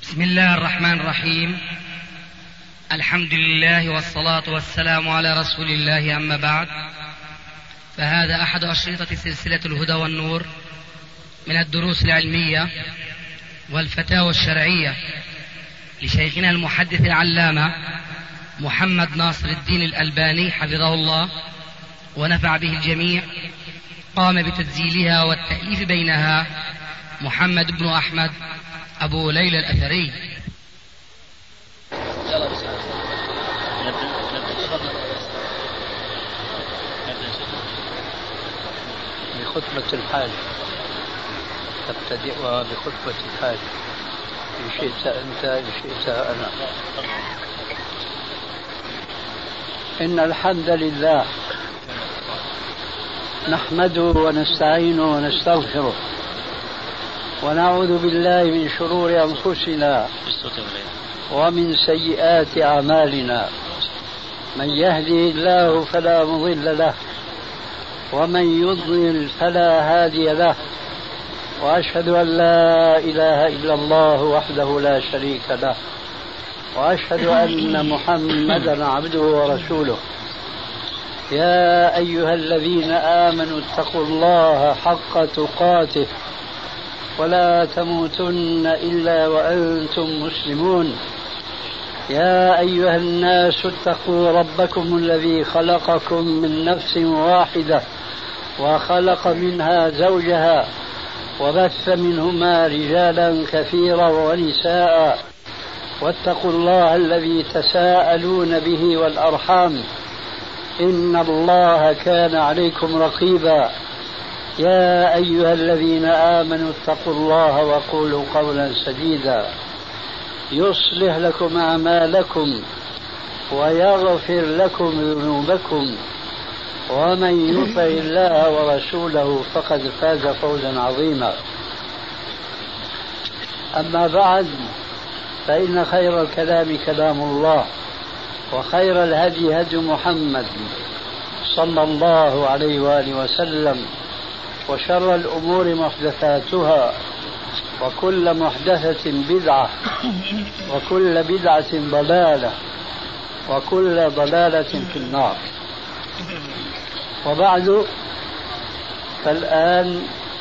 بسم الله الرحمن الرحيم. الحمد لله والصلاة والسلام على رسول الله، أما بعد، فهذا أحد أشرطة سلسلة الهدى والنور من الدروس العلمية والفتاوى الشرعية لشيخنا المحدث العلامة محمد ناصر الدين الألباني حفظه الله ونفع به الجميع. قام بتسجيلها والتأليف بينها محمد بن أحمد أبو ليلى الأثري. بخطبة الحاج تبتدئها بخطبة الحاج، إن شئت أنت إن شئت أنا. إن الحمد لله نحمده ونستعينه ونستغفره ونعوذ بالله من شرور أنفسنا ومن سيئات أعمالنا. من يهدي الله فلا مضل له ومن يضلل فلا هادي له، وأشهد أن لا إله إلا الله وحده لا شريك له، وأشهد أن محمدا عبده ورسوله. يا أيها الذين آمنوا اتقوا الله حق تقاته ولا تموتن إلا وأنتم مسلمون. يا أيها الناس اتقوا ربكم الذي خلقكم من نفس واحدة وخلق منها زوجها وبث منهما رجالا كثيرا ونساء، واتقوا الله الذي تساءلون به والأرحام، إن الله كان عليكم رقيبا. يا أيها الذين آمنوا اتقوا الله وقولوا قولا سديدا يصلح لكم أعمالكم ويغفر لكم ذنوبكم، ومن يطع الله ورسوله فقد فاز فوزا عظيما. أما بعد، فإن خير الكلام كلام الله، وخير الهدي هدي محمد صلى الله عليه وآله وسلم، وشر الأمور محدثاتها، وكل محدثة بدعة، وكل بدعة ضلالة، وكل ضلالة في النار. وبعد، فالآن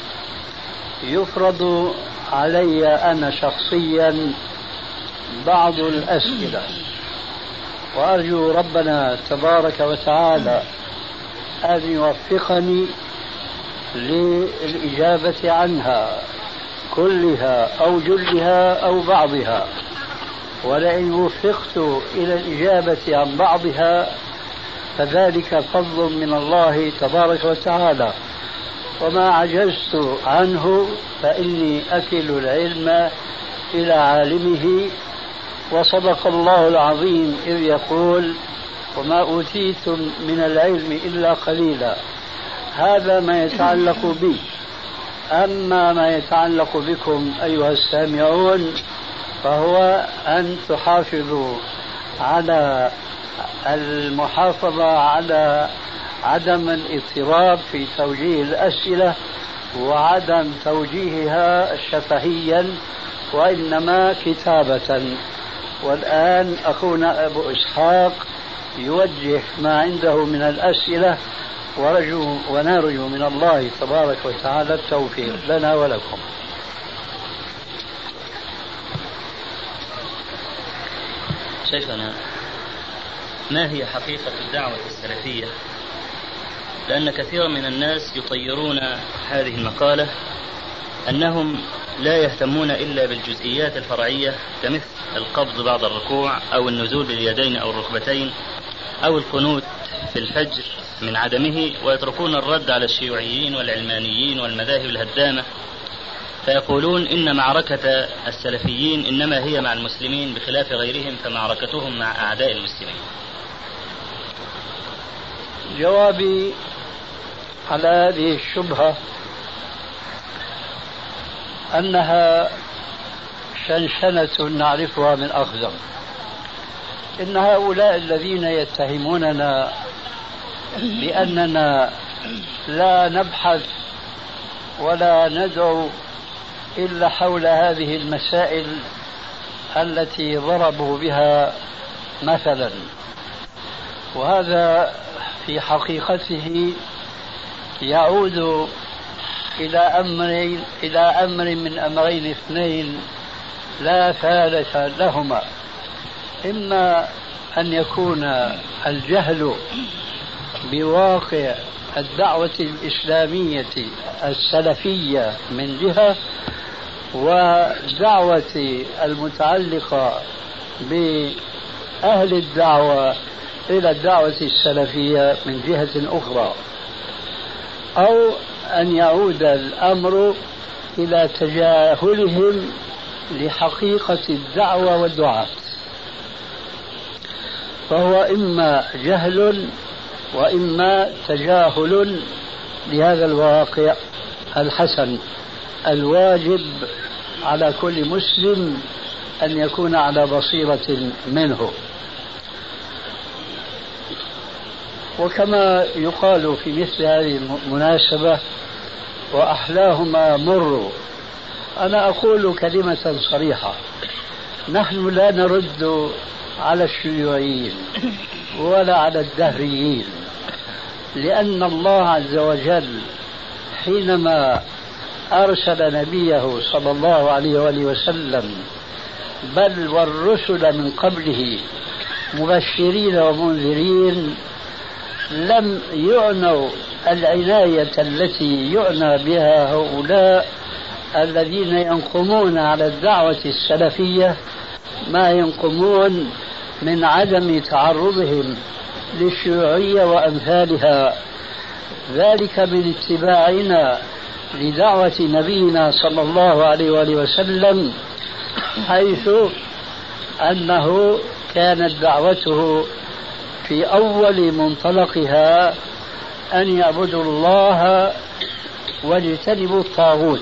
يفرض علي أنا شخصيا بعض الأسئلة، وأرجو ربنا تبارك وتعالى أن يوفقني للإجابة عنها كلها أو جلها أو بعضها. ولئن وفقت إلى الإجابة عن بعضها فذلك فضل من الله تبارك وتعالى، وما عجزت عنه فإني أكل العلم إلى عالمه. وصدق الله العظيم إذ يقول: وما أوتيتم من العلم إلا قليلا. هذا ما يتعلق بي. أما ما يتعلق بكم أيها السامعون فهو أن تحافظوا على المحافظة على عدم الاضطراب في توجيه الأسئلة وعدم توجيهها شفهيا، وإنما كتابة. والآن أخونا أبو إسحاق يوجه ما عنده من الأسئلة، ونرجو من الله تبارك وتعالى التوفيق لنا ولكم. شيخنا، ما هي حقيقة الدعوة السلفية؟ لأن كثيرا من الناس يطيرون هذه المقالة أنهم لا يهتمون إلا بالجزئيات الفرعية، كمثل القبض بعد الركوع أو النزول باليدين أو الركبتين أو القنوت في الفجر من عدمه، ويتركون الرد على الشيوعيين والعلمانيين والمذاهب الهدامة، فيقولون إن معركة السلفيين إنما هي مع المسلمين بخلاف غيرهم، فمعركتهم مع أعداء المسلمين. جوابي على هذه الشبهة أنها شنشنة نعرفها من أقدم. إن هؤلاء الذين يتهموننا بأننا لا نبحث ولا ندعو إلا حول هذه المسائل التي ضربوا بها مثلا، وهذا في حقيقته يعود إلى أمر من أمرين اثنين لا ثالث لهما. إما أن يكون الجهل بواقع الدعوة الإسلامية السلفية من جهة، ودعوة المتعلقة بأهل الدعوة إلى الدعوة السلفية من جهة أخرى، أو أن يعود الأمر إلى تجاهلهم لحقيقة الدعوة والدعاة. فهو إما جهل وإما تجاهل لهذا الواقع الحسن الواجب على كل مسلم أن يكون على بصيرة منه. وكما يقال في مثل هذه المناسبة: وأحلاهما مر. أنا أقول كلمة صريحة: نحن لا نرد على الشيوعيين ولا على الدهريين، لأن الله عز وجل حينما أرسل نبيه صلى الله عليه وآله وسلم بل والرسل من قبله مبشرين ومنذرين لم يعنوا العناية التي يعنى بها هؤلاء الذين ينقمون على الدعوة السلفية ما ينقمون من عدم تعرضهم للشيوعية وأمثالها، ذلك من اتباعنا لدعوة نبينا صلى الله عليه وآله وسلم، حيث أنه كانت دعوته في أول منطلقها أن يعبدوا الله واجتنبوا الطاغوت.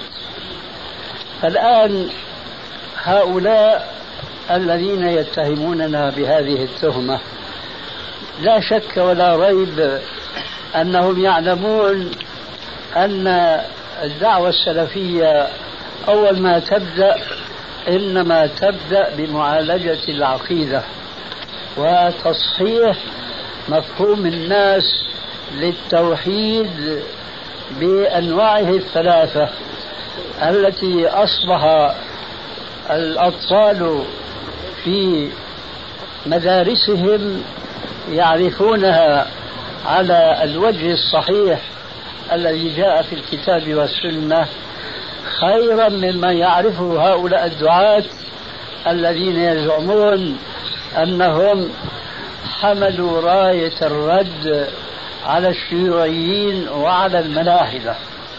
الآن هؤلاء الذين يتهموننا بهذه التهمة لا شك ولا ريب أنهم يعلمون أن الدعوة السلفية أول ما تبدأ إنما تبدأ بمعالجة العقيدة وتصحيح مفهوم الناس للتوحيد بأنواعه الثلاثة التي أصبح الأطفال في مدارسهم يعرفونها على الوجه الصحيح الذي جاء في الكتاب والسنة، خيرا مما يعرفه هؤلاء الدعاة الذين يزعمون أنهم حملوا راية الرد على الشيوعيين وعلى الملاحدة.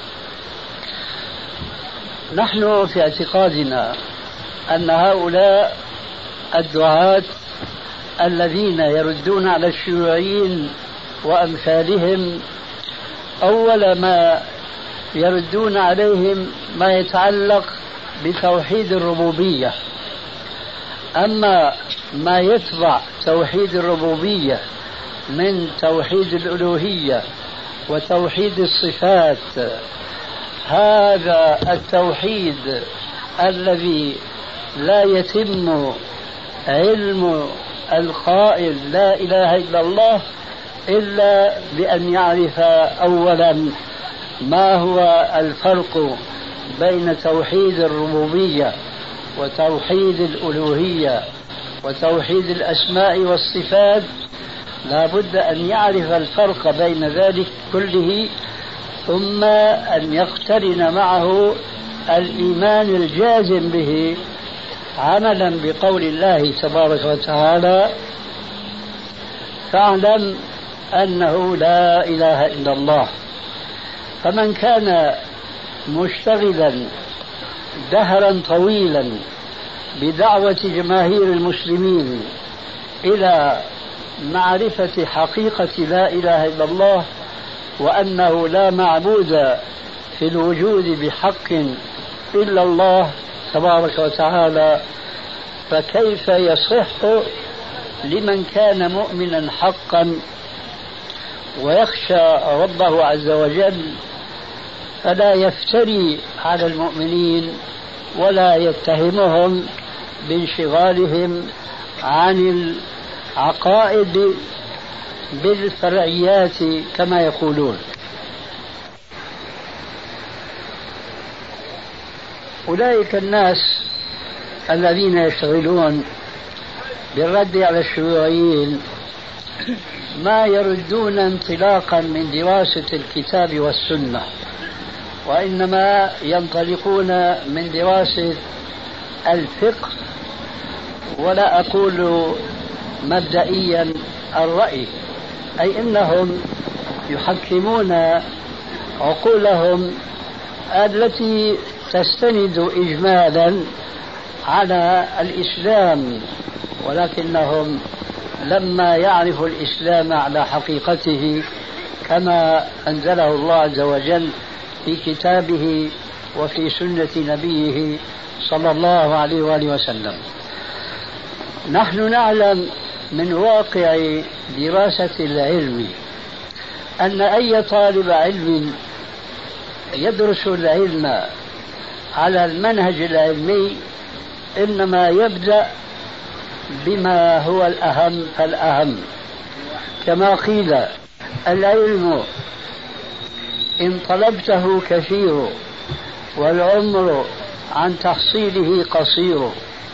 نحن في اعتقادنا أن هؤلاء الدعاة الذين يردون على الشيوعيين وأمثالهم أول ما يردون عليهم ما يتعلق بتوحيد الربوبية، أما ما يتبع توحيد الربوبية من توحيد الألوهية وتوحيد الصفات، هذا التوحيد الذي لا يتم علم القائل لا إله إلا الله إلا بأن يعرف أولا ما هو الفرق بين توحيد الربوبية وتوحيد الألوهية وتوحيد الأسماء والصفات. لا بد أن يعرف الفرق بين ذلك كله، ثم أن يقترن معه الإيمان الجازم به عملا بقول الله تبارك وتعالى: فاعلم أنه لا إله إلا الله. فمن كان مشتغلا دهرا طويلا بدعوة جماهير المسلمين إلى معرفة حقيقة لا إله إلا الله وأنه لا معبود في الوجود بحق إلا الله تبارك وتعالى، فكيف يصح لمن كان مؤمنا حقا ويخشى ربه عز وجل فلا يفتري على المؤمنين ولا يتهمهم بانشغالهم عن العقائد بالفرعيات كما يقولون. أولئك الناس الذين يشتغلون بالرد على الشيوعيين ما يردون انطلاقا من دراسة الكتاب والسنة، وإنما ينطلقون من دراسة الفقه، ولا أقول مبدئيا الرأي، أي أنهم يحكمون عقولهم التي تستند إجمالا على الإسلام، ولكنهم لما يعرفوا الإسلام على حقيقته كما أنزله الله عز وجل في كتابه وفي سنة نبيه صلى الله عليه وآله وسلم. نحن نعلم من واقع دراسة العلم أن أي طالب علم يدرس العلم على المنهج العلمي إنما يبدأ بما هو الأهم فالأهم، كما قيل: العلم إن طلبته كثير والعمر عن تحصيله قصير،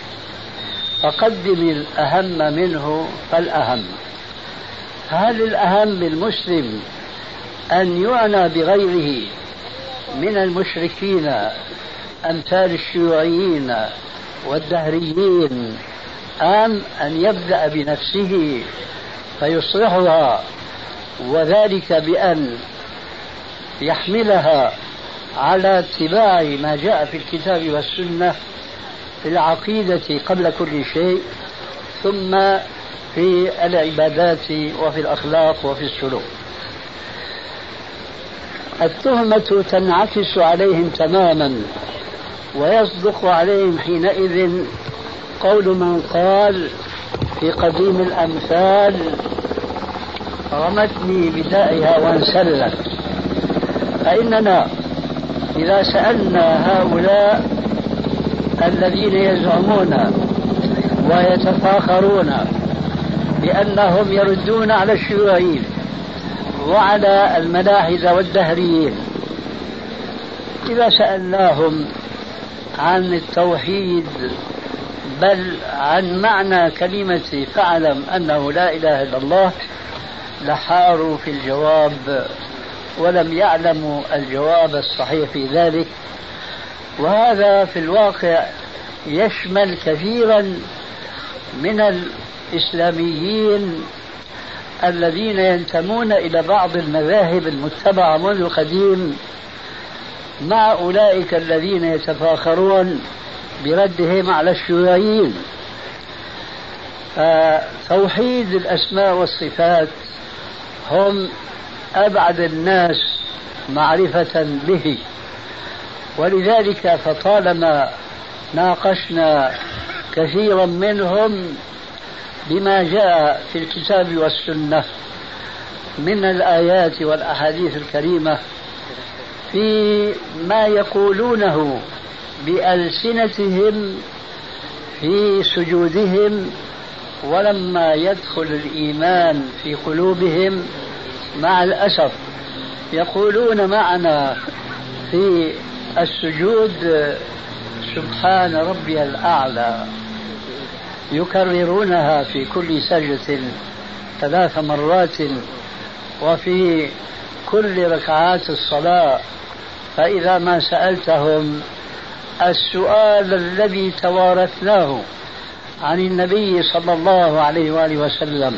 فقدم الأهم منه فالأهم. هل الأهم بالمسلم أن يعنى بغيره من المشركين أمثال الشيوعيين والدهريين، أم أن يبدأ بنفسه فيصلحها، وذلك بأن يحملها على اتباع ما جاء في الكتاب والسنة في العقيدة قبل كل شيء، ثم في العبادات وفي الأخلاق وفي السلوك؟ التهمة تنعكس عليهم تماما، ويصدق عليهم حينئذ قول من قال في قديم الأمثال: رمتني بدائها وانسلت. فإننا إذا سألنا هؤلاء الذين يزعمون ويتفاخرون بأنهم يردون على الشيوعيين وعلى الملاحدة والدهريين، إذا سألناهم عن التوحيد بل عن معنى كلمة فاعلم أنه لا إله إلا الله، لحاروا في الجواب ولم يعلموا الجواب الصحيح في ذلك. وهذا في الواقع يشمل كثيرا من الإسلاميين الذين ينتمون إلى بعض المذاهب المتبعة منذ القديم، مع أولئك الذين يتفاخرون بردهم على الشيوعيين. توحيد الأسماء والصفات هم أبعد الناس معرفة به، ولذلك فطالما ناقشنا كثيرا منهم بما جاء في الكتاب والسنة من الآيات والأحاديث الكريمة في ما يقولونه بألسنتهم في سجودهم، ولما يدخل الإيمان في قلوبهم مع الأسف يقولون معنا في السجود: سبحان ربي الأعلى، يكررونها في كل سجدة 3 مرات وفي كل ركعات الصلاة. فإذا ما سألتهم السؤال الذي توارثناه عن النبي صلى الله عليه وآله وسلم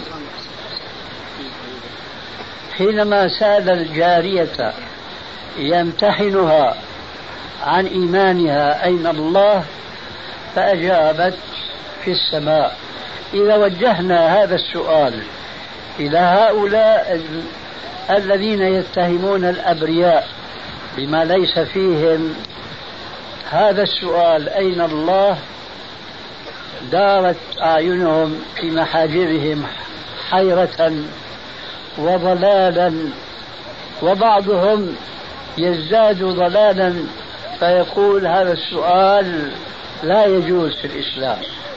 حينما سأل الجارية يمتحنها عن إيمانها: أين الله؟ فأجابت: في السماء. إذا وجهنا هذا السؤال إلى هؤلاء الذين يتهمون الأبرياء بما ليس فيهم، هذا السؤال أين الله دارت أعينهم في محاجرهم حيرة وضلالا، وبعضهم يزداد ضلالا فيقول: هذا السؤال لا يجوز في الإسلام.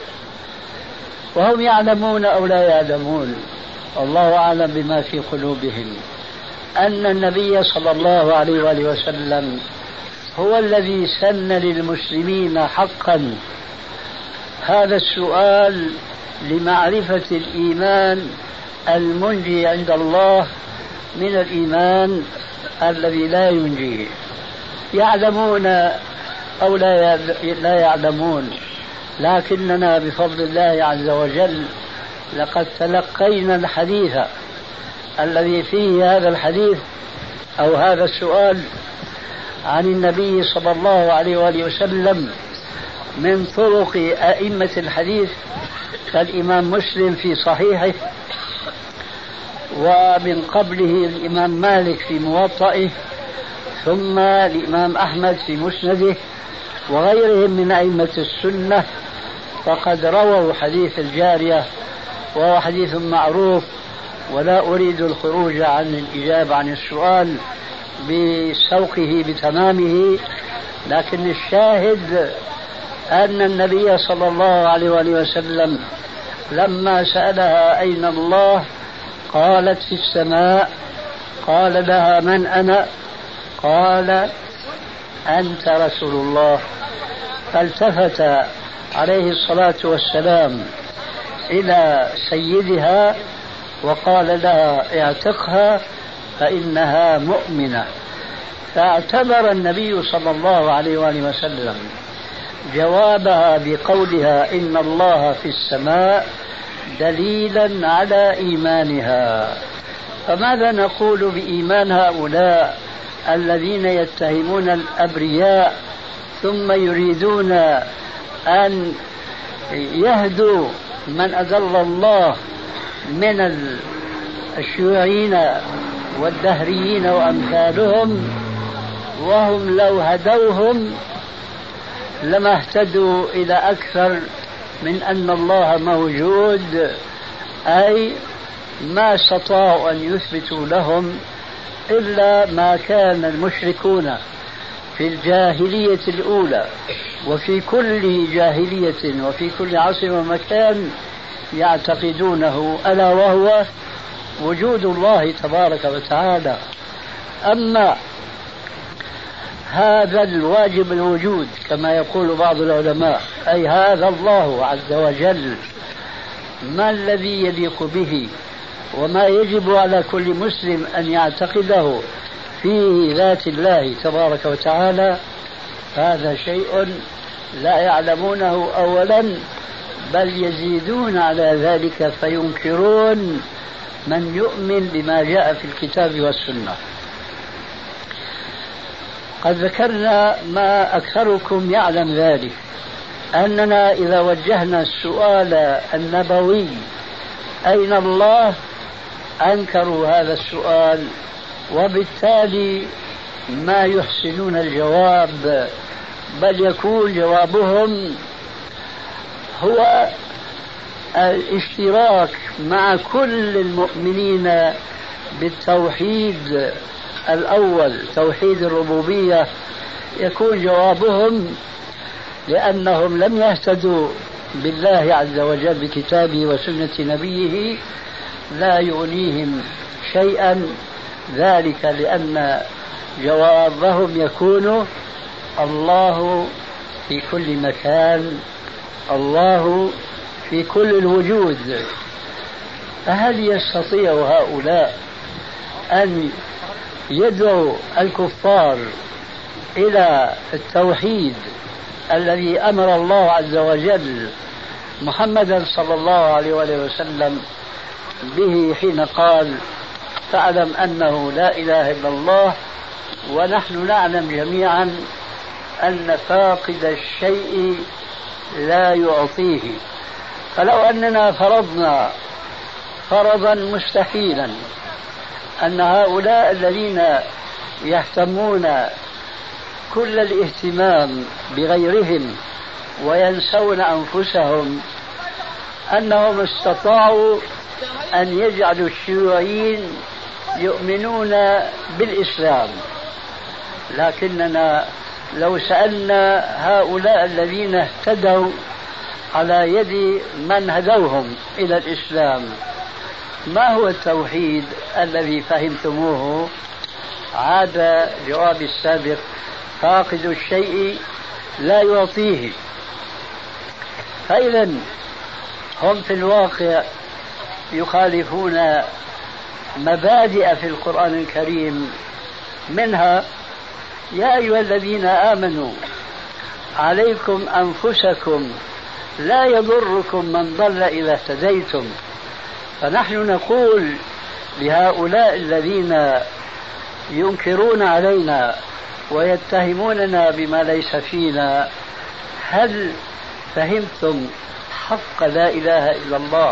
وهم يعلمون أو لا يعلمون، الله أعلم بما في قلوبهم، أن النبي صلى الله عليه وآله وسلم هو الذي سن للمسلمين حقا هذا السؤال لمعرفة الإيمان المنجي عند الله من الإيمان الذي لا ينجي. يعلمون أو لا يعلمون، لكننا بفضل الله عز وجل لقد تلقينا الحديث الذي فيه هذا الحديث أو هذا السؤال عن النبي صلى الله عليه وآله وسلم من طرق أئمة الحديث كالإمام مسلم في صحيحه، ومن قبله الإمام مالك في موطئه، ثم الإمام أحمد في مسنده، وغيرهم من أئمة السنة، فقد رووا حديث الجارية، وهو حديث معروف، ولا أريد الخروج عن الإجابة عن السؤال بسوقه بتمامه، لكن الشاهد أن النبي صلى الله عليه وآله وسلم لما سألها أين الله قالت في السماء، قال لها من أنا؟ قال أنت رسول الله. فالتفت عليه الصلاة والسلام إلى سيدها وقال لها اعتقها فإنها مؤمنة. فاعتبر النبي صلى الله عليه وآله وسلم جوابها بقولها إن الله في السماء دليلا على إيمانها. فماذا نقول بإيمان هؤلاء الذين يتهمون الأبرياء ثم يريدون أن يهدوا من أضل الله من الشيوعيين والدهريين وأمثالهم، وهم لو هدوهم لما اهتدوا إلى أكثر من أن الله موجود، أي ما استطاعوا أن يثبتوا لهم إلا ما كان المشركون في الجاهلية الأولى وفي كل جاهلية وفي كل عصر ومكان يعتقدونه، ألا وهو وجود الله تبارك وتعالى. أما هذا الواجب الوجود كما يقول بعض العلماء، أي هذا الله عز وجل، ما الذي يليق به وما يجب على كل مسلم أن يعتقده في ذات الله تبارك وتعالى، هذا شيء لا يعلمونه أولا، بل يزيدون على ذلك فينكرون من يؤمن بما جاء في الكتاب والسنة. قد ذكرنا ما أكثركم يعلم ذلك، أننا إذا وجهنا السؤال النبوي أين الله أنكروا هذا السؤال، وبالتالي ما يحسنون الجواب، بل يكون جوابهم هو الاشتراك مع كل المؤمنين بالتوحيد الأول، توحيد الربوبية. يكون جوابهم لأنهم لم يهتدوا بالله عز وجل بكتابه وسنة نبيه لا يغنيهم شيئا ذلك، لأن جوابهم يكون الله في كل مكان، الله في كل الوجود. فهل يستطيع هؤلاء أن يدعو الكفار إلى التوحيد الذي أمر الله عز وجل محمدا صلى الله عليه وسلم به حين قال فاعلم أنه لا إله إلا الله؟ ونحن نعلم جميعا أن فاقد الشيء لا يعطيه. فلو أننا فرضنا فرضا مستحيلا أن هؤلاء الذين يهتمون كل الاهتمام بغيرهم وينسون أنفسهم أنهم استطاعوا أن يجعلوا الشيوعيين يؤمنون بالإسلام، لكننا لو سألنا هؤلاء الذين اهتدوا على يد من هدوهم إلى الإسلام. ما هو التوحيد الذي فهمتموه؟ عاد جواب السابق: فاقد الشيء لا يعطيه. فإذا هم في الواقع يخالفون مبادئ في القرآن الكريم، منها: يا أيها الذين آمنوا عليكم أنفسكم لا يضركم من ضل إذا اهتديتم. فنحن نقول لهؤلاء الذين ينكرون علينا ويتهموننا بما ليس فينا: هل فهمتم حق لا إله إلا الله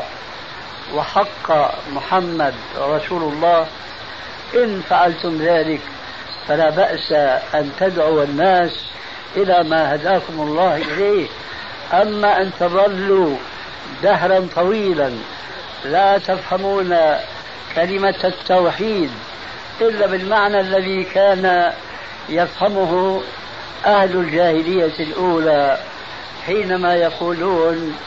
وحق محمد رسول الله؟ إن فعلتم ذلك فلا بأس أن تدعوا الناس إلى ما هداكم الله إليه. أما أن تظلوا دهرا طويلا لا تفهمون كلمة التوحيد إلا بالمعنى الذي كان يفهمه أهل الجاهلية الأولى حينما يقولون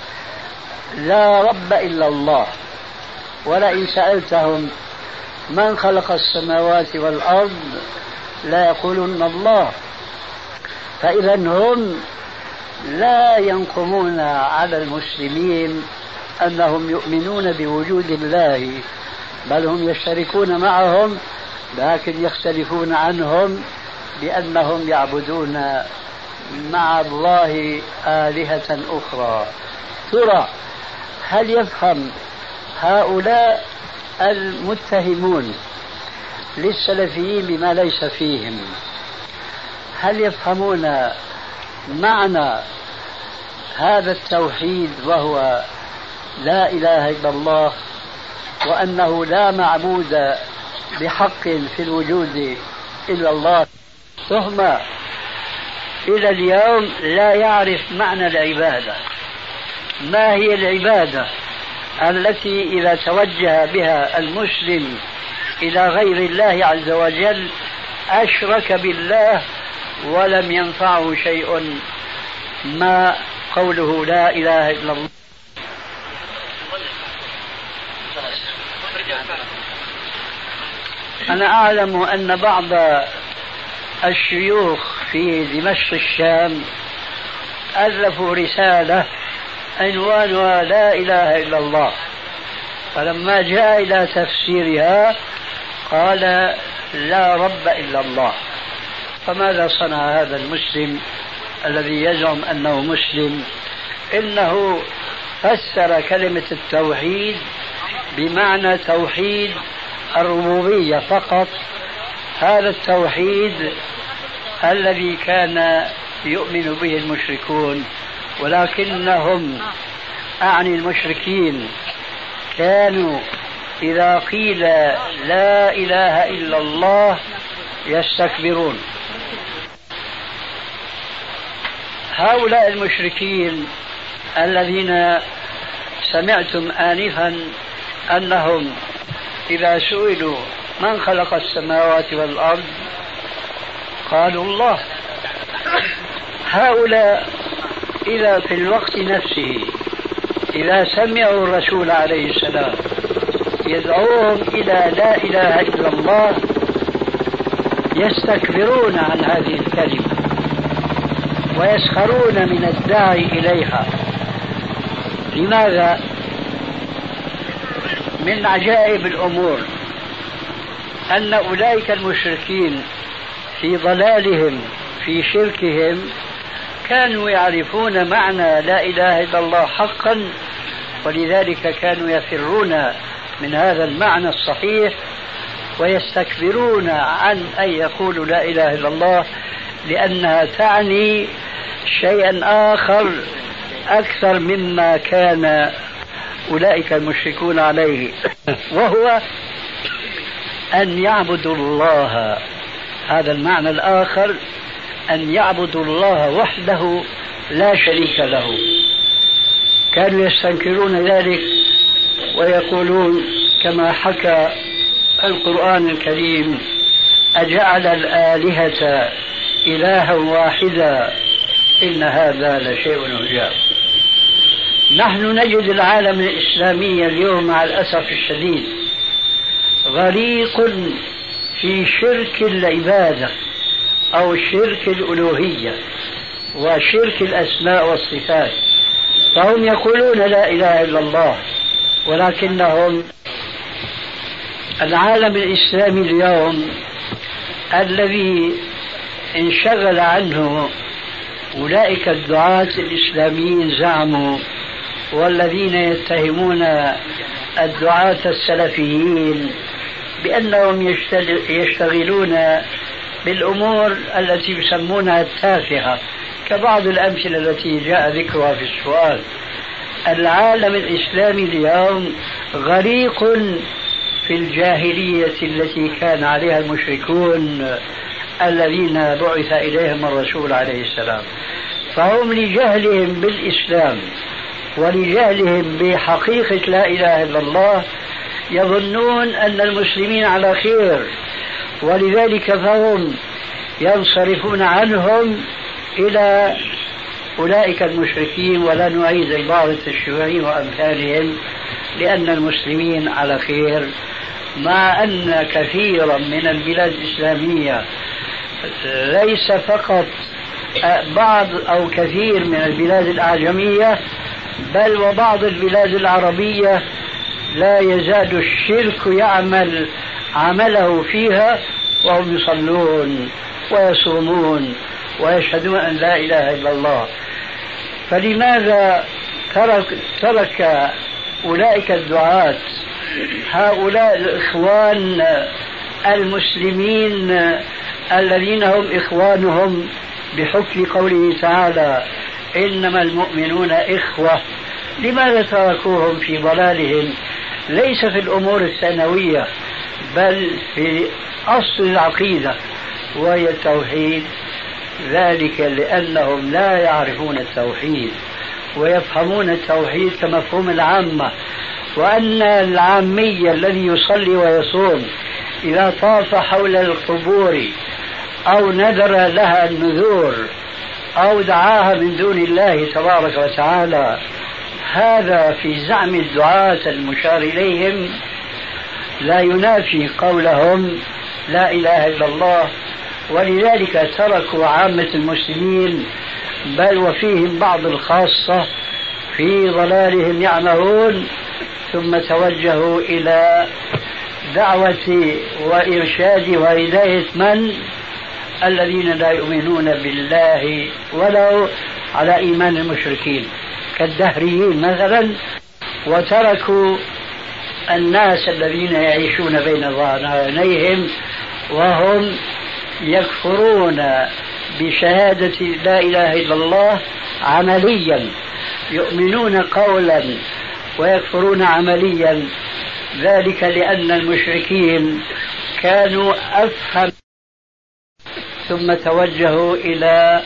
لا رب إلا الله، ولئن سألتهم من خلق السماوات والأرض لا يقولون الله. فإذا هم لا ينقمون على المسلمين أنهم يؤمنون بوجود الله، بل هم يشتركون معهم، لكن يختلفون عنهم بأنهم يعبدون مع الله آلهة أخرى. ترى هل يفهم هؤلاء المتهمون للسلفيين بما ليس فيهم، هل يفهمون معنى هذا التوحيد وهو لا إله إلا الله، وأنه لا معبود بحق في الوجود إلا الله؟ ثم إلى اليوم لا يعرف معنى العبادة. ما هي العبادة التي إذا توجه بها المسلم إلى غير الله عز وجل أشرك بالله ولم ينفعه شيء؟ ما قوله لا إله إلا الله. أنا أعلم أن بعض الشيوخ في دمشق الشام ألفوا رسالة عنوانها لا إله إلا الله، فلما جاء إلى تفسيرها قال لا رب إلا الله. فماذا صنع هذا المسلم الذي يزعم أنه مسلم؟ إنه فسر كلمة التوحيد بمعنى توحيد الربوبية فقط، هذا التوحيد الذي كان يؤمن به المشركون. ولكنهم أعني المشركين كانوا إذا قيل لا إله إلا الله يستكبرون. هؤلاء المشركين الذين سمعتم آنفا أنهم إذا سئلوا من خلق السماوات والأرض قالوا الله، هؤلاء إذا في الوقت نفسه إذا سمعوا الرسول عليه السلام يدعوهم إلى لا إله إلا الله يستكبرون عن هذه الكلمة ويسخرون من الداعي إليها. لماذا؟ من عجائب الأمور أن أولئك المشركين في ضلالهم في شركهم كانوا يعرفون معنى لا إله إلا الله حقا، ولذلك كانوا يفرون من هذا المعنى الصحيح ويستكبرون عن أن يقولوا لا إله إلا الله، لأنها تعني شيئا آخر أكثر مما كان أولئك المشركون عليه، وهو أن يعبدوا الله. هذا المعنى الآخر، أن يعبدوا الله وحده لا شريك له. كانوا يستنكرون ذلك ويقولون كما حكى القرآن الكريم: أجعل الآلهة إلها واحدا إن هذا لشيء عجاب. نحن نجد العالم الإسلامي اليوم مع الأسف الشديد غريق في شرك العبادة أو شرك الألوهية وشرك الأسماء والصفات. فهم يقولون لا إله إلا الله، ولكنهم العالم الإسلامي اليوم الذي انشغل عنه أولئك الدعاة الإسلاميين زعموا، والذين يتهمون الدعاة السلفيين بأنهم يشتغلون بالأمور التي يسمونها التافهة كبعض الأمثلة التي جاء ذكرها في السؤال. العالم الإسلامي اليوم غريق في الجاهلية التي كان عليها المشركون الذين بعث إليهم الرسول عليه السلام. فهم لجهلهم بالإسلام ولجهلهم بحقيقة لا إله إلا الله يظنون أن المسلمين على خير، ولذلك فهم ينصرفون عنهم إلى أولئك المشركين، ولا نعيد عبارة الشيوعيين وأمثالهم، لأن المسلمين على خير، مع أن كثيرا من البلاد الإسلامية ليس فقط بعض أو كثير من البلاد الأعجمية بل وبعض البلاد العربية لا يزال الشرك يعمل عمله فيها، وهم يصلون ويصومون ويشهدون أن لا إله إلا الله. فلماذا ترك أولئك الدعاة هؤلاء الإخوان المسلمين الذين هم إخوانهم بحكم قوله تعالى إنما المؤمنون إخوة، لماذا تركوهم في ضلالهم ليس في الأمور الثانوية بل في أصل العقيدة وهي التوحيد؟ ذلك لأنهم لا يعرفون التوحيد ويفهمون التوحيد كمفهوم العامة، وأن العامي الذي يصلي ويصوم إذا طاف حول القبور أو نذر لها النذور أو دعاها من دون الله تبارك وتعالى، هذا في زعم الدعاة المشار إليهم لا ينافي قولهم لا إله إلا الله. ولذلك تركوا عامة المسلمين بل وفيهم بعض الخاصة في ضلالهم يعمهون، ثم توجهوا إلى دعوة وإرشاد وهداية من؟ الذين لا يؤمنون بالله ولو على إيمان المشركين كالدهريين مثلا، وتركوا الناس الذين يعيشون بين ظهرانيهم وهم يكفرون بشهادة لا إله إلا الله عمليا، يؤمنون قولا ويكفرون عمليا، ذلك لأن المشركين كانوا أفهم. ثم توجهوا إلى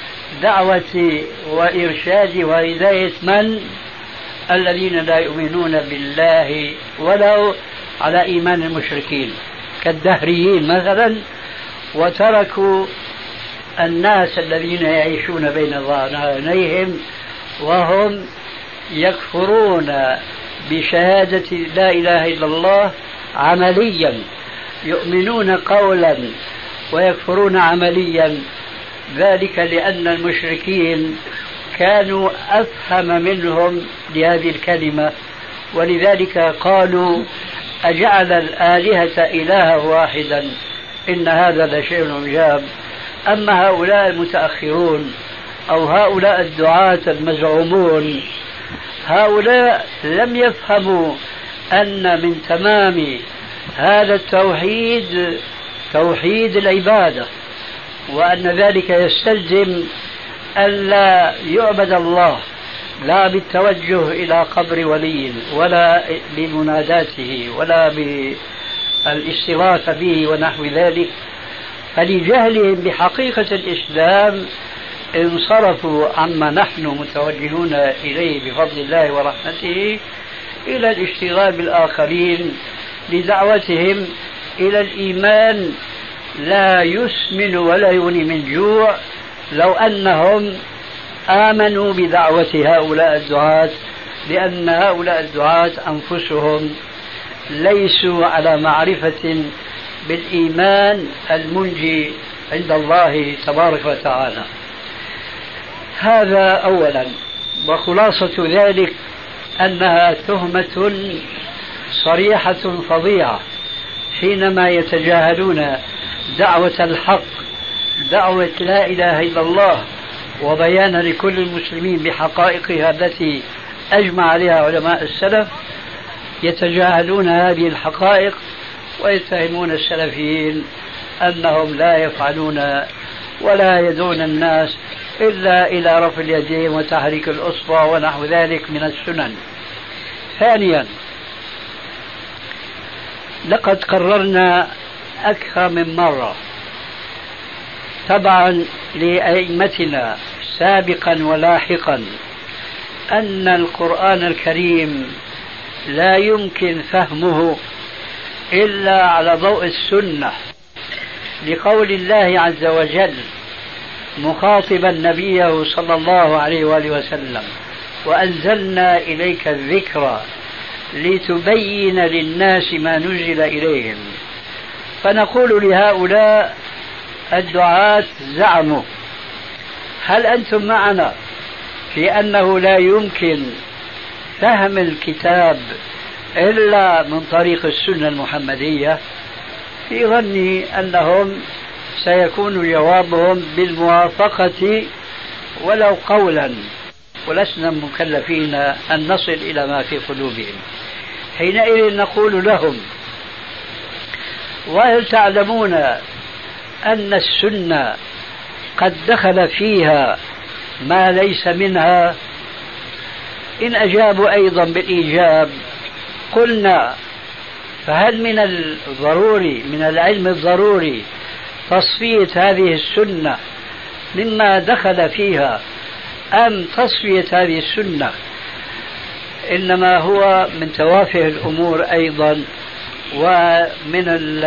دعوة وإرشاد وهداية من؟ الذين لا يؤمنون بالله ولو على إيمان المشركين كالدهريين مثلا، وتركوا الناس الذين يعيشون بين ظهرانيهم وهم يكفرون بشهادة لا إله إلا الله عمليا، يؤمنون قولا ويكفرون عمليا، ذلك لأن المشركين كانوا أفهم منهم لهذه الكلمة، ولذلك قالوا أجعل الآلهة إلها واحدا إن هذا لشيء عجاب. أما هؤلاء المتأخرون أو هؤلاء الدعاة المزعومون، هؤلاء لم يفهموا أن من تمام هذا التوحيد توحيد العبادة، وأن ذلك يستلزم أن لا يعبد الله لا بالتوجه إلى قبر ولي ولا بمناداته ولا بالاستغاثة به ونحو ذلك. فلجهلهم بحقيقة الإسلام انصرفوا عما نحن متوجهون إليه بفضل الله ورحمته إلى الاشتغال بالآخرين لدعوتهم إلى الإيمان لا يسمن ولا يغني من جوع، لو أنهم آمنوا بدعوة هؤلاء الدعاة لأن هؤلاء الدعاة أنفسهم ليسوا على معرفة بالإيمان المنجي عند الله تبارك وتعالى. هذا أولا. وخلاصة ذلك أنها تهمة صريحة فظيعة حينما يتجاهلون دعوة الحق، دعوة لا إله إلا الله، وبيان لكل المسلمين بحقائقها التي أجمع عليها علماء السلف. يتجاهلون هذه الحقائق ويتهمون السلفيين أنهم لا يفعلون ولا يدعون الناس إلا إلى رفع اليدين وتحريك الأصبع ونحو ذلك من السنن. ثانيا، لقد قررنا أكثر من مرة تبعا لأئمتنا سابقا ولاحقا أن القرآن الكريم لا يمكن فهمه إلا على ضوء السنة، لقول الله عز وجل مخاطبا نبيه صلى الله عليه وآله وسلم: وأنزلنا إليك الذكر لتبين للناس ما نزل إليهم. فنقول لهؤلاء الدعاة زعموا: هل أنتم معنا في أنه لا يمكن فهم الكتاب إلا من طريق السنة المحمدية؟ في ظني أنهم سيكون جوابهم بالموافقة ولو قولا، ولسنا مكلفين أن نصل إلى ما في قلوبهم. حينئذ نقول لهم: وهل تعلمون أن السنة قد دخل فيها ما ليس منها؟ إن أجابوا أيضا بالإيجاب قلنا: فهل من الضروري، من العلم الضروري، تصفية هذه السنة مما دخل فيها، أم تصفية هذه السنة إنما هو من توافه الأمور أيضا ومن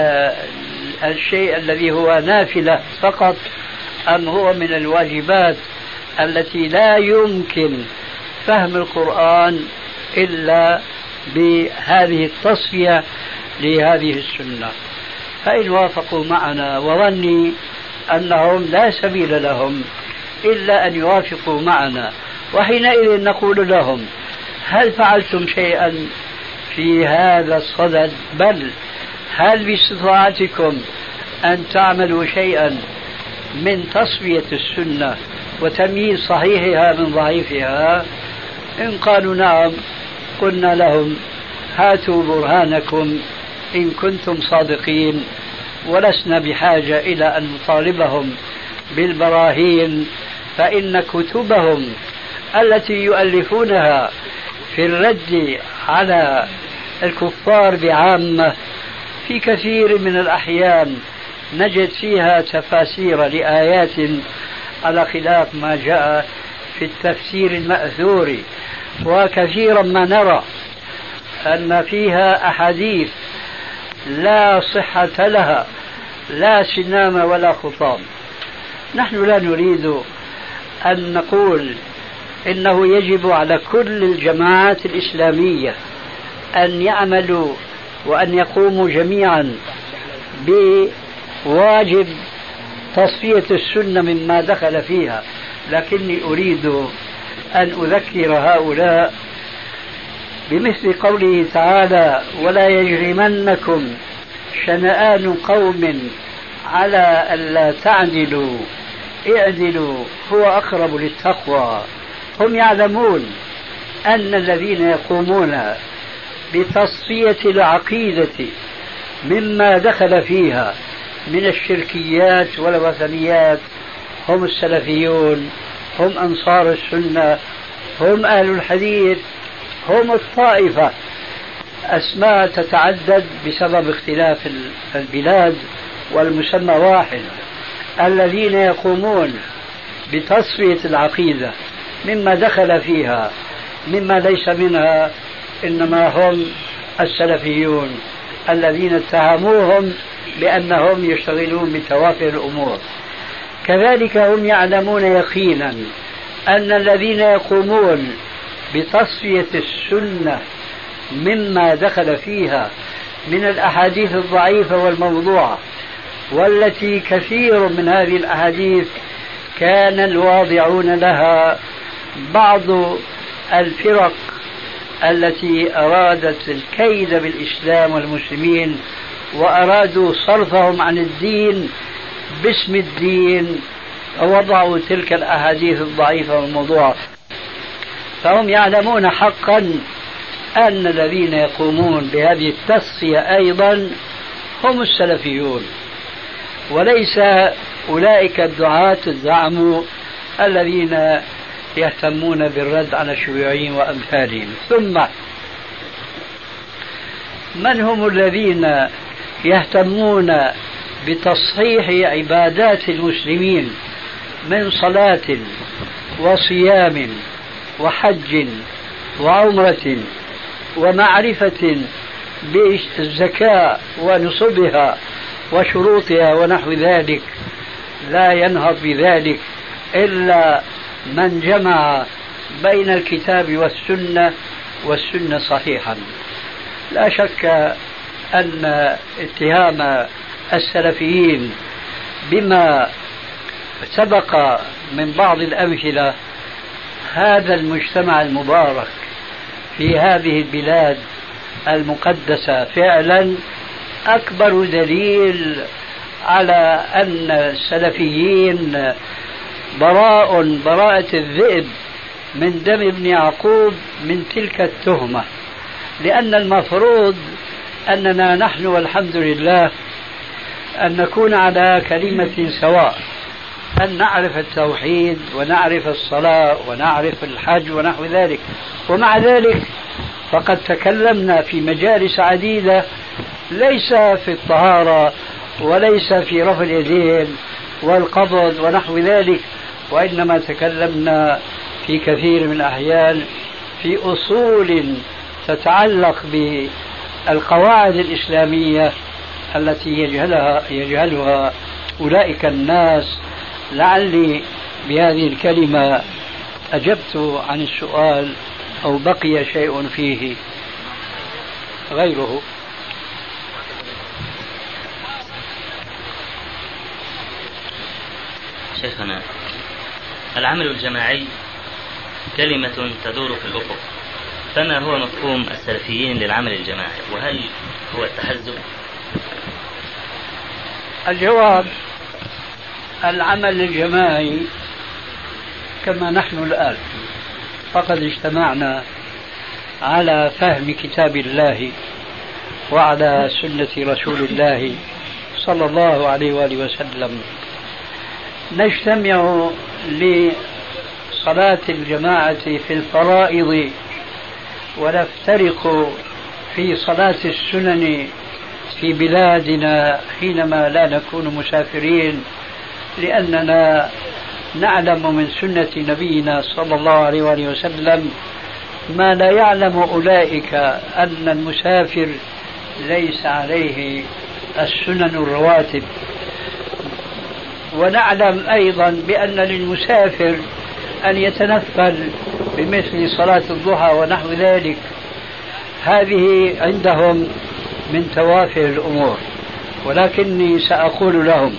الشيء الذي هو نافلة فقط، أم هو من الواجبات التي لا يمكن فهم القرآن إلا بهذه التصفية لهذه السنة؟ فإن وافقوا معنا، وظني أنهم لا سبيل لهم إلا أن يوافقوا معنا، وحينئذ نقول لهم: هل فعلتم شيئا في هذا الصدد؟ بل هل باستطاعتكم أن تعملوا شيئا من تصفية السنة وتمييز صحيحها من ضعيفها؟ إن قالوا نعم، قلنا لهم: هاتوا برهانكم إن كنتم صادقين. ولسنا بحاجة إلى أن نطالبهم بالبراهين، فإن كتبهم التي يؤلفونها في الرد على الكفار بعامة في كثير من الأحيان نجد فيها تفاسير لآيات على خلاف ما جاء في التفسير المأثور، وكثيرا ما نرى أن فيها أحاديث لا صحة لها، لا سنام ولا خطام. نحن لا نريد أن نقول إنه يجب على كل الجماعات الإسلامية أن يعملوا وأن يقوموا جميعا بواجب تصفية السنة مما دخل فيها، لكني أريد أن أذكر هؤلاء بمثل قوله تعالى: ولا يجرمنكم شنآن قوم على ألا تعدلوا اعدلوا هو أقرب للتقوى. هم يعلمون أن الذين يقومون بتصفية العقيدة مما دخل فيها من الشركيات والوثنيات هم السلفيون، هم أنصار السنة، هم أهل الحديث، هم الطائفة. أسماء تتعدد بسبب اختلاف البلاد والمسمى واحد. الذين يقومون بتصفية العقيدة مما دخل فيها مما ليس منها إنما هم السلفيون الذين اتهموهم بأنهم يشتغلون بتوافه الأمور. كذلك هم يعلمون يقينا أن الذين يقومون بتصفية السنة مما دخل فيها من الأحاديث الضعيفة والموضوعة، والتي كثير من هذه الأحاديث كان الواضعون لها بعض الفرق التي أرادت الكيد بالإسلام والمسلمين وأرادوا صرفهم عن الدين باسم الدين، ووضعوا تلك الأحاديث الضعيفة والموضوعة. فهم يعلمون حقا أن الذين يقومون بهذه التصفية أيضا هم السلفيون، وليس أولئك الدعاة الزعم الذين يهتمون بالرد على الشيوعيين وأمثالهم. ثم من هم الذين يهتمون بتصحيح عبادات المسلمين من صلاة وصيام وحج وعمرة ومعرفة بالزكاة ونصبها وشروطها ونحو ذلك؟ لا ينهض بذلك إلا من جمع بين الكتاب والسنة صحيحا. لا شك أن اتهام السلفيين بما سبق من بعض الأمثلة هذا المجتمع المبارك في هذه البلاد المقدسة فعلا أكبر دليل على أن السلفيين براءة الذئب من دم ابن يعقوب من تلك التهمة. لأن المفروض أننا نحن والحمد لله أن نكون على كلمة سواء، أن نعرف التوحيد ونعرف الصلاة ونعرف الحج ونحو ذلك، ومع ذلك فقد تكلمنا في مجالس عديدة ليس في الطهارة وليس في رفع اليدين والقبض ونحو ذلك، وإنما تكلمنا في كثير من الأحيان في أصول تتعلق بالقواعد الإسلامية التي يجهلها أولئك الناس. لعلي بهذه الكلمة أجبت عن السؤال أو بقي شيء فيه غيره. شيخنا، العمل الجماعي كلمة تدور في الأفق، فما هو مفهوم السلفيين للعمل الجماعي، وهل هو التحزب؟ الجواب: العمل الجماعي كما نحن الآن فقد اجتمعنا على فهم كتاب الله وعلى سنة رسول الله صلى الله عليه وآله وسلم، نجتمع لصلاة الجماعة في الفرائض ونفترق في صلاة السنن في بلادنا حينما لا نكون مسافرين، لأننا نعلم من سنة نبينا صلى الله عليه وآله وسلم ما لا يعلم أولئك، أن المسافر ليس عليه السنن الرواتب. ونعلم أيضا بأن للمسافر أن يتنفل بمثل صلاة الضحى ونحو ذلك. هذه عندهم من توافه الأمور، ولكني سأقول لهم: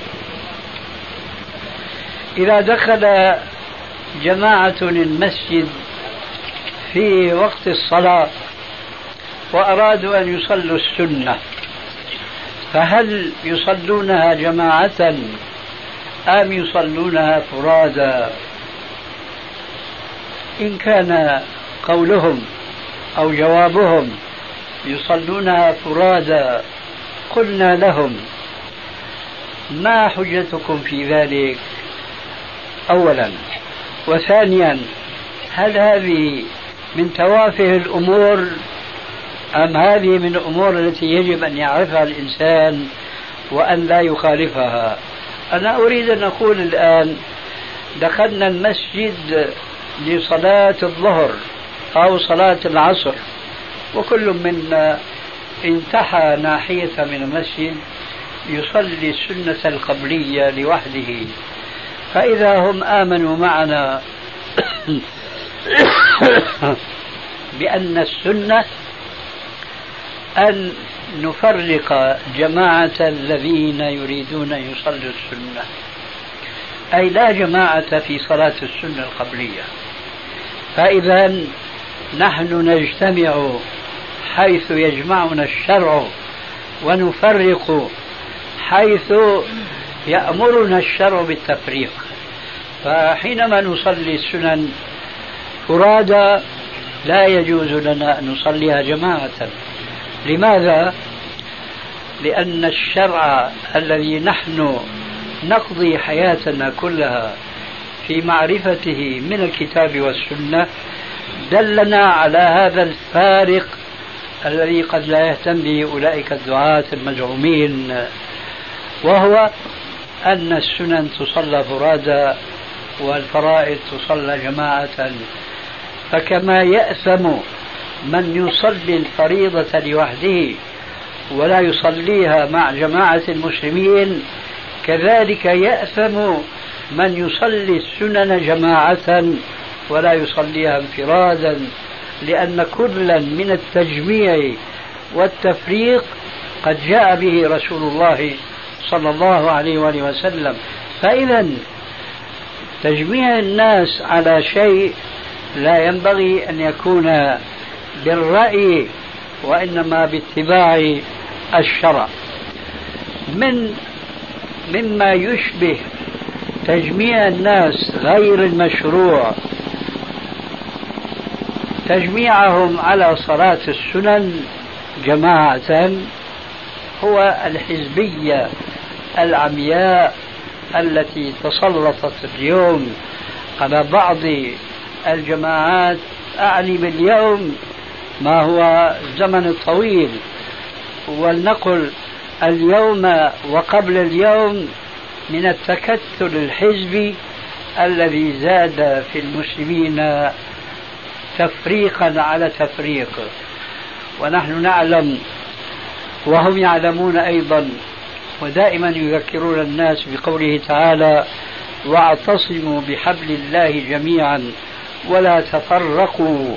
إذا دخل جماعة المسجد في وقت الصلاة وأرادوا أن يصلوا السنة، فهل يصلونها جماعة أم يصلونها فرادا؟ إن كان قولهم أو جوابهم يصلونها فرادا، قلنا لهم: ما حجتكم في ذلك؟ أولا، وثانيا، هل هذه من توافه الأمور أم هذه من الأمور التي يجب أن يعرفها الإنسان وأن لا يخالفها؟ أنا أريد أن أقول الآن: دخلنا المسجد لصلاة الظهر أو صلاة العصر، وكل منا انتحى ناحية من المسجد يصلي السنة القبلية لوحده. فإذا هم آمنوا معنا بأن السنة أن نفرق جماعة الذين يريدون أن يصلوا السنة، أي لا جماعة في صلاة السنة القبلية. فإذا نحن نجتمع حيث يجمعنا الشرع، ونفرق حيث يأمرنا الشرع بالتفريق. فحينما نصلي السنن فرادى لا يجوز لنا أن نصليها جماعة. لماذا؟ لأن الشرع الذي نحن نقضي حياتنا كلها في معرفته من الكتاب والسنة دلنا على هذا الفارق الذي قد لا يهتم به أولئك الدعاة المزعومين، وهو أن السنن تصلى فرادى والفرائض تصلى جماعة. فكما يأثم من يصلي الفريضة لوحده ولا يصليها مع جماعة المسلمين، كذلك يأثم من يصلي السنن جماعة ولا يصليها انفرادا، لأن كلا من التجميع والتفريق قد جاء به رسول الله صلى الله عليه وآله وسلم. فإذا تجميع الناس على شيء لا ينبغي أن يكون بالرأي، وإنما باتباع الشرع. مما يشبه تجميع الناس غير المشروع تجميعهم على صلاة السنن جماعة، هو الحزبية العمياء التي تسلطت اليوم على بعض الجماعات. أعني باليوم ما هو الزمن الطويل، ولنقل اليوم وقبل اليوم، من التكتل الحزبي الذي زاد في المسلمين تفريقا على تفريق. ونحن نعلم وهم يعلمون أيضا، ودائما يذكرون الناس بقوله تعالى: واعتصموا بحبل الله جميعا ولا تفرقوا.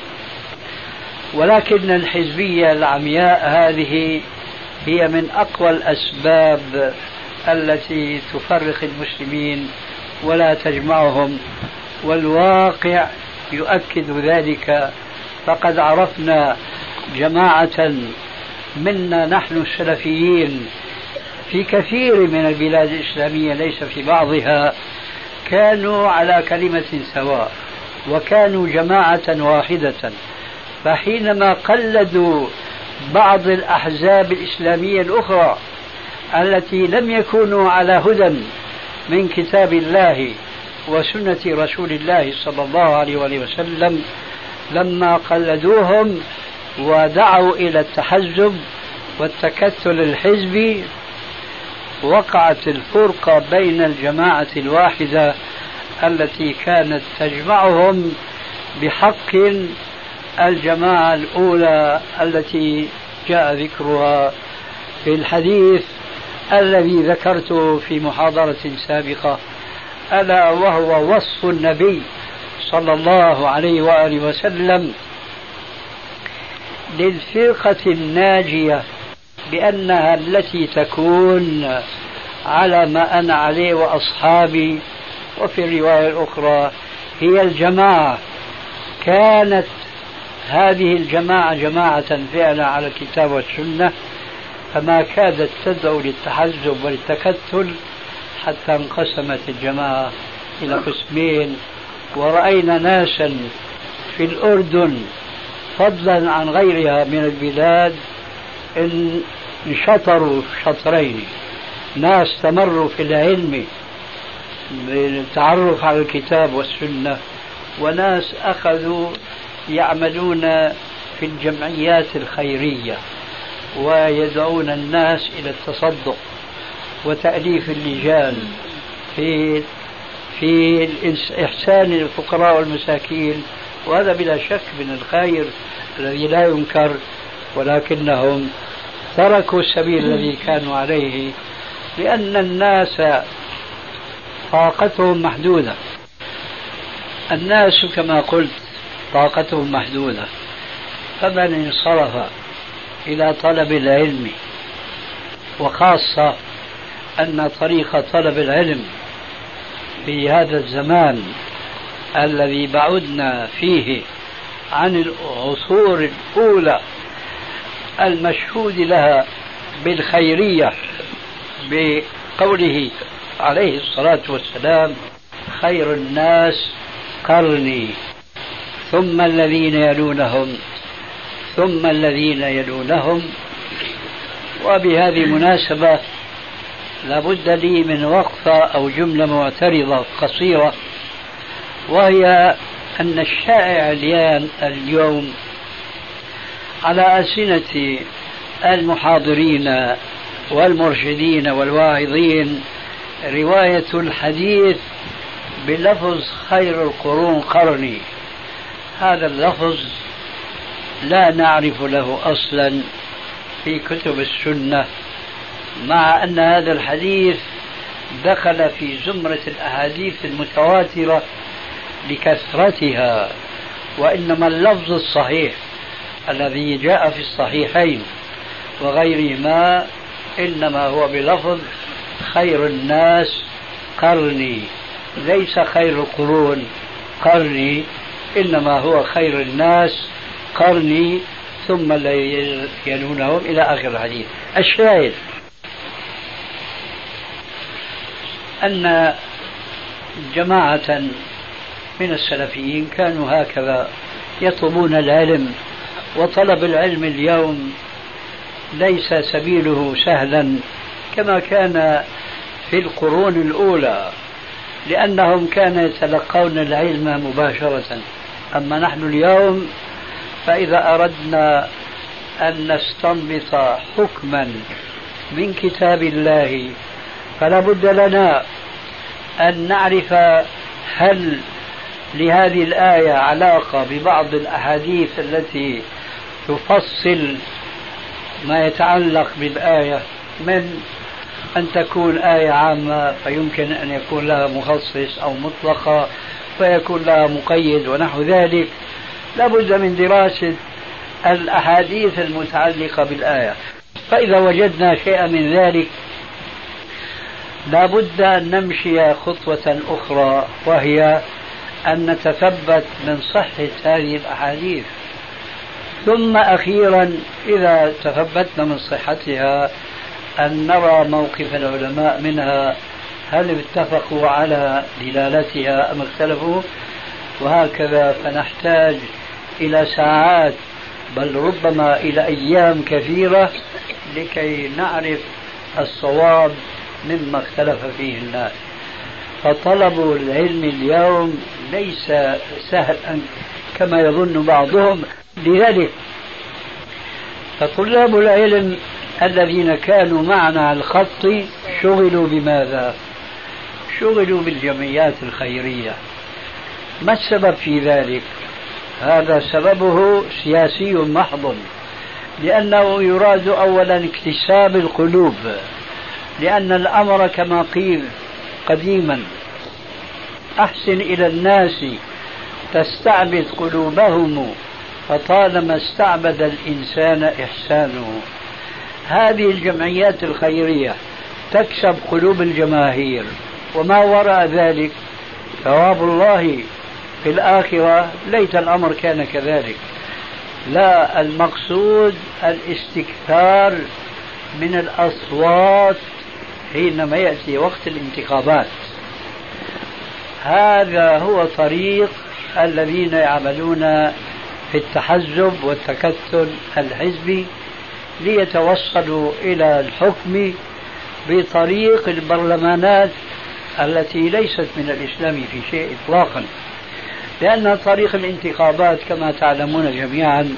ولكن الحزبية العمياء هذه هي من أقوى الأسباب التي تفرق المسلمين ولا تجمعهم، والواقع يؤكد ذلك. فقد عرفنا جماعة منا نحن السلفيين في كثير من البلاد الإسلامية ليس في بعضها كانوا على كلمة سواء وكانوا جماعة واحدة. فحينما قلدوا بعض الأحزاب الإسلامية الأخرى التي لم يكونوا على هدى من كتاب الله وسنة رسول الله صلى الله عليه وسلم، لما قلدوهم ودعوا إلى التحزب والتكتل الحزبي، وقعت الفرقة بين الجماعة الواحدة التي كانت تجمعهم بحق الجماعة الأولى التي جاء ذكرها في الحديث الذي ذكرته في محاضرة سابقة، ألا وهو وصف النبي صلى الله عليه وآله وسلم للفرقة الناجية بأنها التي تكون على ما أنا عليه وأصحابي. وفي الرواية الأخرى هي الجماعة. كانت هذه الجماعة جماعة فعلا على الكتاب والسنة، فما كادت تدعو للتحزب وللتكتل حتى انقسمت الجماعة إلى قسمين. ورأينا ناسا في الأردن فضلا عن غيرها من البلاد انشطروا شطرين: ناس استمروا في العلم بالتعرف على الكتاب والسنة، وناس أخذوا يعملون في الجمعيات الخيرية ويدعون الناس إلى التصدق وتأليف اللجان في إحسان الفقراء والمساكين. وهذا بلا شك من الخير الذي لا ينكر، ولكنهم تركوا السبيل الذي كانوا عليه لأن الناس طاقتهم محدودة. الناس كما قلت طاقتهم محدودة، فمن انصرف إلى طلب العلم، وخاصة أن طريق طلب العلم في هذا الزمان الذي بعدنا فيه عن العصور الأولى المشهود لها بالخيرية بقوله عليه الصلاة والسلام: خير الناس قرني ثم الذين يلونهم ثم الذين يلونهم. وبهذه المناسبة لابد لي من وقفة أو جملة معترضة قصيرة، وهي أن الشائع اليوم على ألسنة المحاضرين والمرشدين والواعظين رواية الحديث بلفظ خير القرون قرني. هذا اللفظ لا نعرف له أصلا في كتب السنة، مع أن هذا الحديث دخل في زمرة الأحاديث المتواترة لكثرتها، وإنما اللفظ الصحيح الذي جاء في الصحيحين وغيرهما إنما هو بلفظ خير الناس قرني، ليس خير القرون قرني، إنما هو خير الناس قرني ثم الذين يلونهم إلى آخر الحديث. الشاهد أن جماعة من السلفيين كانوا هكذا يطلبون العلم، وطلب العلم اليوم ليس سبيله سهلا كما كان في القرون الأولى، لأنهم كانوا يتلقون العلم مباشرة. أما نحن اليوم فإذا أردنا أن نستنبط حكما من كتاب الله فلا بد لنا أن نعرف هل لهذه الآية علاقة ببعض الأحاديث التي تفصل ما يتعلق بالآية، من أن تكون آية عامة فيمكن أن يكون لها مخصص أو مطلقة فيكون لها مقيد ونحو ذلك. لابد من دراسة الأحاديث المتعلقة بالآية، فإذا وجدنا شيئا من ذلك لابد أن نمشي خطوة أخرى، وهي أن نتثبت من صحة هذه الأحاديث، ثم أخيرا إذا تثبتنا من صحتها أن نرى موقف العلماء منها، هل اتفقوا على دلالتها أم اختلفوا، وهكذا. فنحتاج إلى ساعات بل ربما إلى أيام كثيرة لكي نعرف الصواب مما اختلف فيه الناس. فطلب العلم اليوم ليس سهلا كما يظن بعضهم. لذلك فطلاب العلم الذين كانوا معنا على الخط شغلوا بماذا؟ شغلوا بالجمعيات الخيرية. ما السبب في ذلك؟ هذا سببه سياسي محض، لأنه يراد أولا اكتساب القلوب، لأن الأمر كما قيل قديما: أحسن إلى الناس تستعبد قلوبهم فطالما استعبد الإنسان إحسانه. هذه الجمعيات الخيرية تكسب قلوب الجماهير، وما وراء ذلك ثواب الله في الآخرة. ليت الأمر كان كذلك. لا، المقصود الاستكثار من الأصوات حينما يأتي وقت الانتخابات. هذا هو طريق الذين يعملون في التحزب والتكتل الحزبي ليتوصلوا إلى الحكم بطريق البرلمانات التي ليست من الإسلام في شيء إطلاقا، لأن طريق الانتخابات كما تعلمون جميعا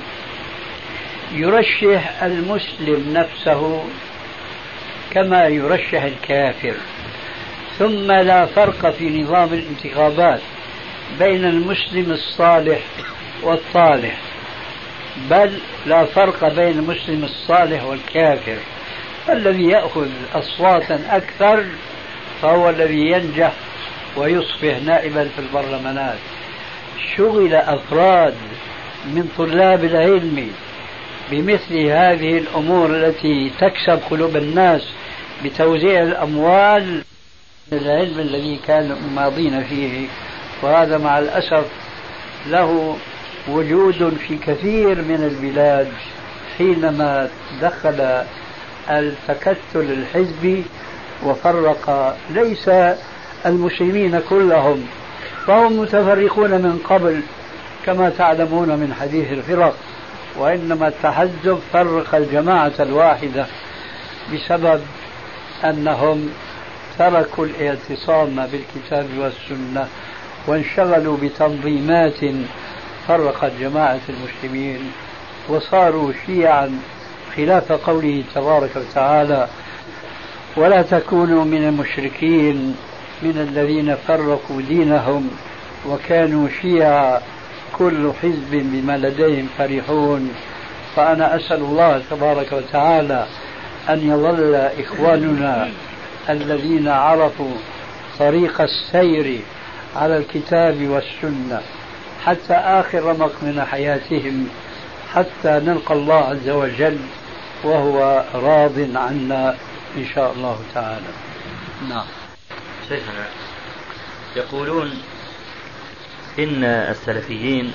يرشح المسلم نفسه كما يرشح الكافر، ثم لا فرق في نظام الانتخابات بين المسلم الصالح والطالح، بل لا فرق بين المسلم الصالح والكافر. الذي يأخذ أصواتا أكثر فهو الذي ينجح ويصبح نائبا في البرلمانات. شغل أفراد من طلاب العلم بمثل هذه الأمور التي تكسب قلوب الناس بتوزيع الأموال، العلم الذي كان ماضين فيه، وهذا مع الأسف له وجود في كثير من البلاد حينما دخل التكتل الحزبي وفرق ليس المسلمين كلهم، فهم متفرقون من قبل كما تعلمون من حديث الفرق، وإنما التحزب فرق الجماعة الواحدة بسبب أنهم تركوا الاعتصام بالكتاب والسنة وانشغلوا بتنظيمات فرقت جماعة المسلمين وصاروا شيعا، خلاف قوله تبارك وتعالى: ولا تكونوا من المشركين من الذين فرقوا دينهم وكانوا شيعا كل حزب بما لديهم فرحون. فأنا أسأل الله تبارك وتعالى أن يظل إخواننا الذين عرفوا طريق السير على الكتاب والسنة حتى آخر رمق من حياتهم، حتى نلقى الله عز وجل وهو راض عنا إن شاء الله تعالى. نعم. شيخنا، يقولون إن السلفيين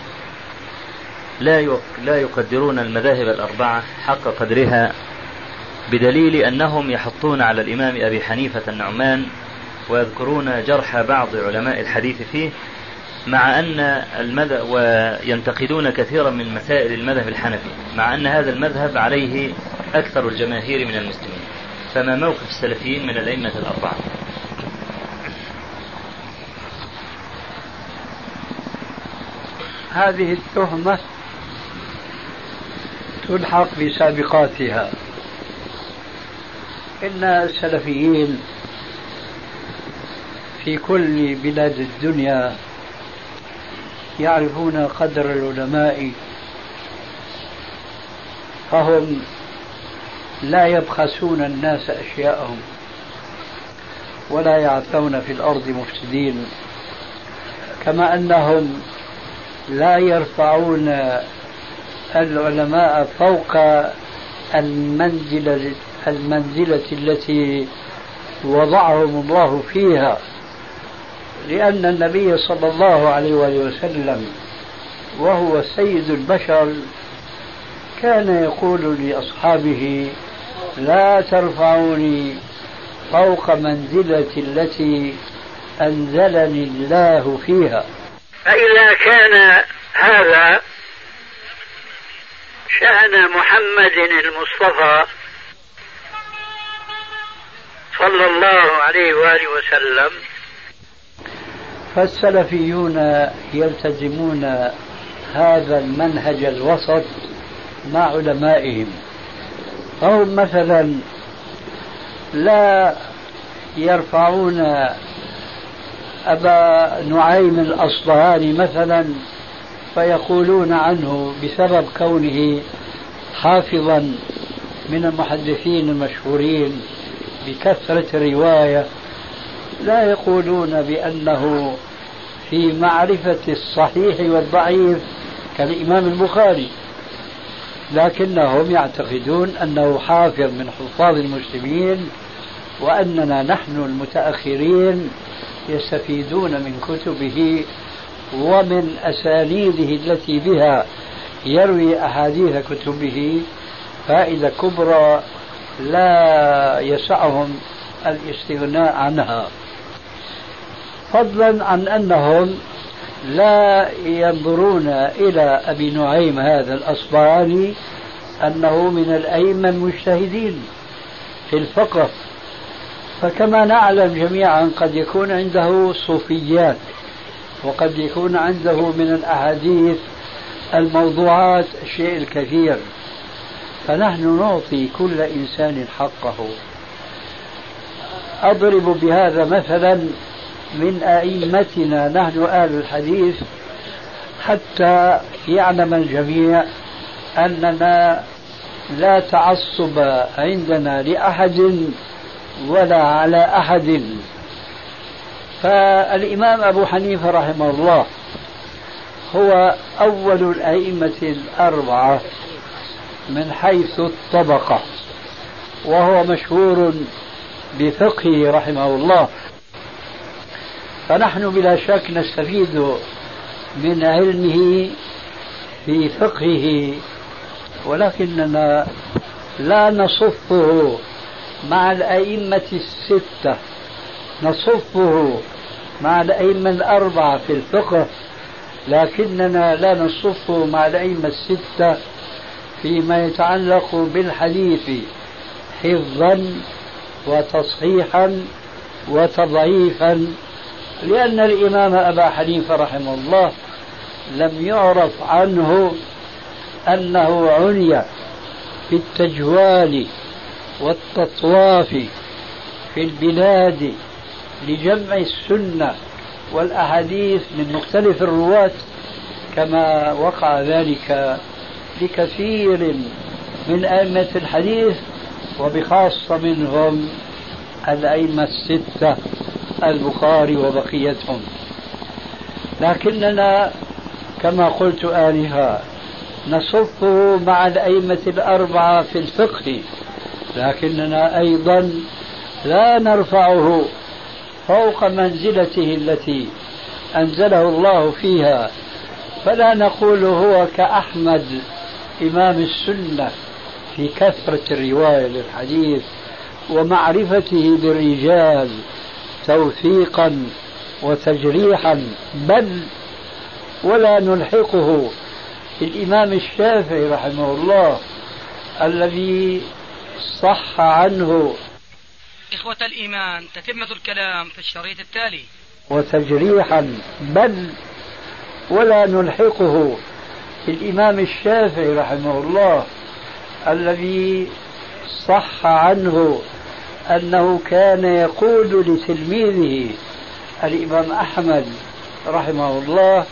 لا يقدرون المذاهب الأربعة حق قدرها، بدليل أنهم يحطون على الإمام أبي حنيفة النعمان ويذكرون جرح بعض علماء الحديث فيه، مع أن وينتقدون كثيرا من مسائل المذهب الحنفي، مع أن هذا المذهب عليه أكثر الجماهير من المسلمين. فما موقف السلفيين من الأئمة الأربعة؟ هذه التهمة تلحق بسابقاتها. إن السلفيين في كل بلاد الدنيا يعرفون قدر العلماء، فهم لا يبخسون الناس أشياءهم ولا يعثون في الأرض مفسدين، كما أنهم لا يرفعون العلماء فوق المنزلة التي وضعهم الله فيها، لأن النبي صلى الله عليه وسلم وهو سيد البشر كان يقول لأصحابه: لا ترفعوني فوق منزلتي التي أنزلني الله فيها. فإذا كان هذا شأن محمد المصطفى صلى الله عليه وآله وسلم، فالسلفيون يلتزمون هذا المنهج الوسط مع علمائهم. فهم مثلا لا يرفعون أبا نعيم الأصبهاني مثلا فيقولون عنه بسبب كونه حافظا من المحدثين المشهورين بكثرة الرواية، لا يقولون بأنه في معرفة الصحيح والضعيف كالإمام البخاري، لكنهم يعتقدون أنه حافظ من حفاظ المسلمين، وأننا نحن المتأخرين يستفيدون من كتبه ومن أسانيده التي بها يروي أحاديث كتبه فائدة كبرى لا يسعهم الاستغناء عنها، فضلا عن أنهم لا ينظرون إلى أبي نعيم هذا الأصبهاني أنه من الأئمة المجتهدين في الفقه. فكما نعلم جميعا قد يكون عنده صوفيات، وقد يكون عنده من الأحاديث الموضوعات الشيء الكثير، فنحن نعطي كل إنسان حقه. أضرب بهذا مثلا من أئمتنا نحن آل الحديث حتى يعلم الجميع أننا لا تعصب عندنا لأحد ولا على أحد. فالإمام أبو حنيفة رحمه الله هو أول الأئمة الأربعة من حيث الطبقة، وهو مشهور بفقهه رحمه الله، فنحن بلا شك نستفيد من علمه في فقهه، ولكننا لا نصفه مع الأئمة الستة، نصفه مع الأئمة الأربعة في الفقه، لكننا لا نصفه مع الأئمة الستة فيما يتعلق بالحديث حفظا وتصحيحا وتضعيفا، لأن الإمام أبا حنيفة رحمه الله لم يعرف عنه أنه عني بالتجوال والتطواف في البلاد لجمع السنة والأحاديث من مختلف الرواة كما وقع ذلك لكثير من أئمة الحديث، وبخاصة منهم الأئمة الستة البخاري وبقيتهم. لكننا كما قلت آنفا نصفه مع الأئمة الأربعة في الفقه، لكننا أيضا لا نرفعه فوق منزلته التي أنزله الله فيها، فلا نقول هو كأحمد إمام السنة في كثرة الرواية للحديث ومعرفته بالرجال توثيقا وتجريحا، بل ولا نلحقه الإمام الشافعي رحمه الله الذي صح عنه إخوة الإيمان تتمة الكلام في الشريط التالي. وتجريحا، بل ولا نلحقه الإمام الشافعي رحمه الله الذي صح عنه أنه كان يقول لتلميذه الإمام أحمد رحمه الله: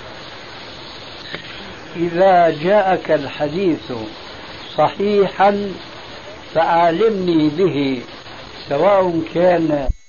إذا جاءك الحديث صحيحا فأعلمني به، سواء كان